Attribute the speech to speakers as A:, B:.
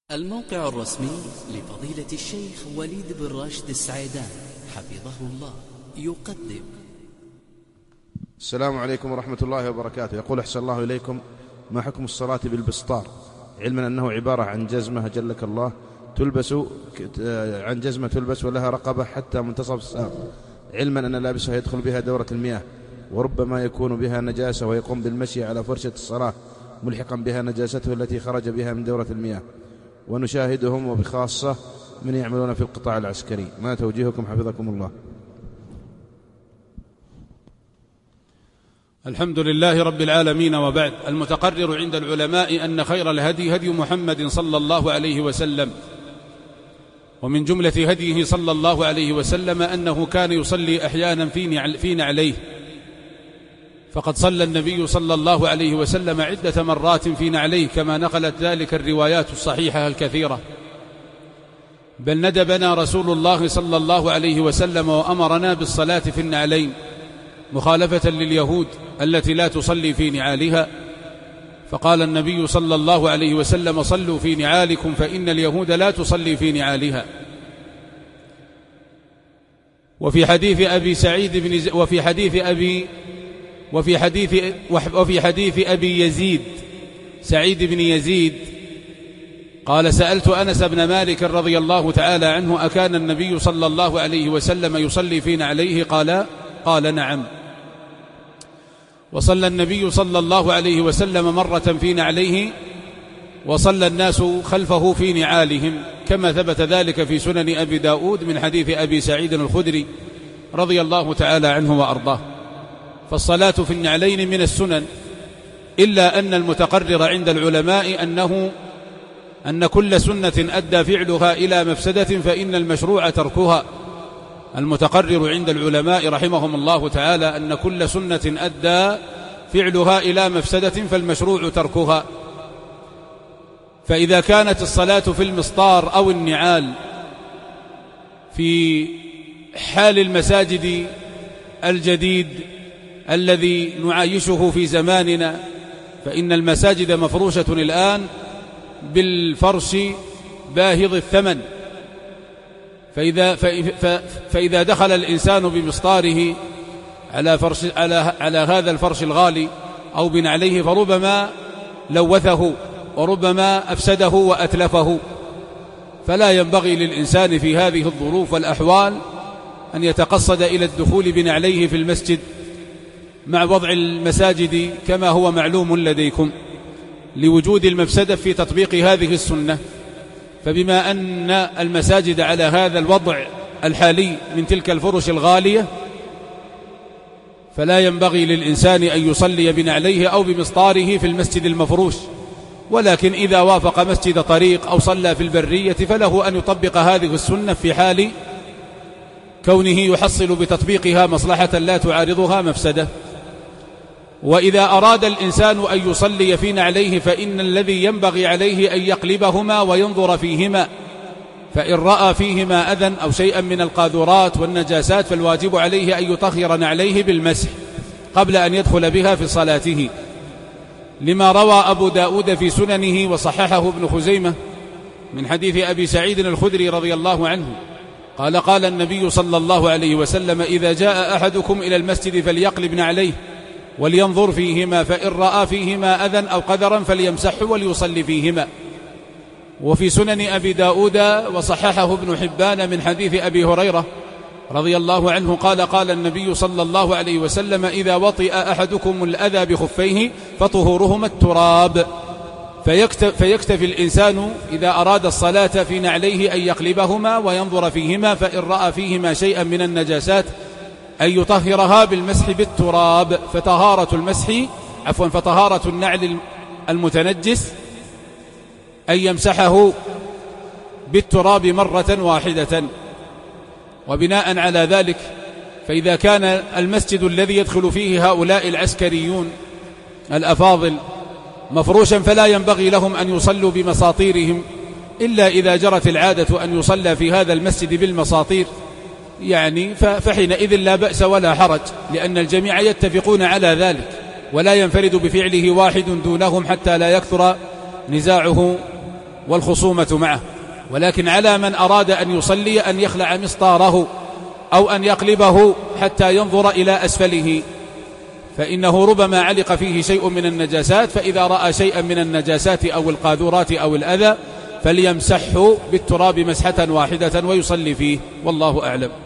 A: الموقع الرسمي لفضيلة الشيخ وليد بن راشد السعيدان حفظه الله يقدم.
B: السلام عليكم ورحمة الله وبركاته. يقول أحسن الله إليكم: ما حكم الصلاة بالبسطار، علما أنه عبارة عن جزمة جلك الله تلبس ولها رقبة حتى منتصف الساق، علما أن لابسها يدخل بها دورة المياه وربما يكون بها نجاسة ويقوم بالمشي على فرشة الصلاة ملحقا بها نجاسته التي خرج بها من دورة المياه، ونشاهدهم وبخاصة من يعملون في القطاع العسكري. ما توجيهكم حفظكم الله؟
C: الحمد لله رب العالمين، وبعد. المتقرر عند العلماء أن خير الهدي هدي محمد صلى الله عليه وسلم، ومن جملة هديه صلى الله عليه وسلم أنه كان يصلي أحيانا في نعليه، فقد صلى النبي صلى الله عليه وسلم عدة مرات في نعليه كما نقلت ذلك الروايات الصحيحة الكثيرة، بل ندبنا رسول الله صلى الله عليه وسلم وأمرنا بالصلاة في النعلين مخالفة لليهود التي لا تصلي في نعالها، فقال النبي صلى الله عليه وسلم: صلوا في نعالكم فإن اليهود لا تصلي في نعالها. وفي حديث أبي يزيد سعيد بن يزيد قال: سألت أنس بن مالك رضي الله تعالى عنه: أكان النبي صلى الله عليه وسلم يصلي في نعليه؟ قال نعم. وصلى النبي صلى الله عليه وسلم مرة في نعليه، وصلى الناس خلفه في نعالهم، كما ثبت ذلك في سنن أبي داود من حديث أبي سعيد الخدري رضي الله تعالى عنه وأرضاه. فالصلاة في النعلين من السنن، إلا أن المتقرر عند العلماء أن كل سنة أدى فعلها إلى مفسدة فإن المشروع تركها. المتقرر عند العلماء رحمهم الله تعالى أن كل سنة أدى فعلها إلى مفسدة فالمشروع تركها. فإذا كانت الصلاة في المسطار أو النعال في حال المساجد الجديد الذي نعايشه في زماننا، فإن المساجد مفروشة الآن بالفرش باهظ الثمن، فإذا دخل الإنسان بمسطاره على هذا الفرش الغالي أو بنعليه فربما لوثه وربما أفسده وأتلفه. فلا ينبغي للإنسان في هذه الظروف والأحوال أن يتقصد إلى الدخول بنعليه في المسجد مع وضع المساجد كما هو معلوم لديكم لوجود المفسدة في تطبيق هذه السنة. فبما أن المساجد على هذا الوضع الحالي من تلك الفرش الغالية، فلا ينبغي للإنسان أن يصلي بنعليه أو بمسطاره في المسجد المفروش، ولكن إذا وافق مسجد طريق أو صلى في البرية فله أن يطبق هذه السنة في حال كونه يحصل بتطبيقها مصلحة لا تعارضها مفسدة. وإذا أراد الإنسان أن يصلي في نعليه فإن الذي ينبغي عليه أن يقلبهما وينظر فيهما، فإن رأى فيهما أذى أو شيئا من القاذورات والنجاسات فالواجب عليه أن يطهر نعليه بالمسح قبل أن يدخل بها في صلاته، لما روى أبو داود في سننه وصححه ابن خزيمة من حديث أبي سعيد الخدري رضي الله عنه قال النبي صلى الله عليه وسلم: إذا جاء أحدكم إلى المسجد فليقلب نعليه ولينظر فيهما، فإن رأى فيهما أذى أو قذرا فليمسحه وليصلي فيهما. وفي سنن أبي داود وصححه ابن حبان من حديث أبي هريرة رضي الله عنه قال النبي صلى الله عليه وسلم: إذا وطئ أحدكم الأذى بخفيه فطهورهما التراب. فيكتفي الإنسان إذا أراد الصلاة في نعليه أن يقلبهما وينظر فيهما، فإن رأى فيهما شيئا من النجاسات أن يطهرها بالمسح بالتراب. فطهارة النعل المتنجس أن يمسحه بالتراب مرة واحدة. وبناء على ذلك فإذا كان المسجد الذي يدخل فيه هؤلاء العسكريون الأفاضل مفروشا فلا ينبغي لهم أن يصلوا بمساطيرهم، إلا إذا جرت العادة أن يصلى في هذا المسجد بالمساطير، فحينئذ لا بأس ولا حرج، لأن الجميع يتفقون على ذلك ولا ينفرد بفعله واحد دونهم حتى لا يكثر نزاعه والخصومة معه. ولكن على من أراد أن يصلي أن يخلع مسطاره أو أن يقلبه حتى ينظر إلى أسفله، فإنه ربما علق فيه شيء من النجاسات، فإذا رأى شيئا من النجاسات أو القاذورات أو الأذى فليمسحه بالتراب مسحة واحدة ويصلي فيه، والله أعلم.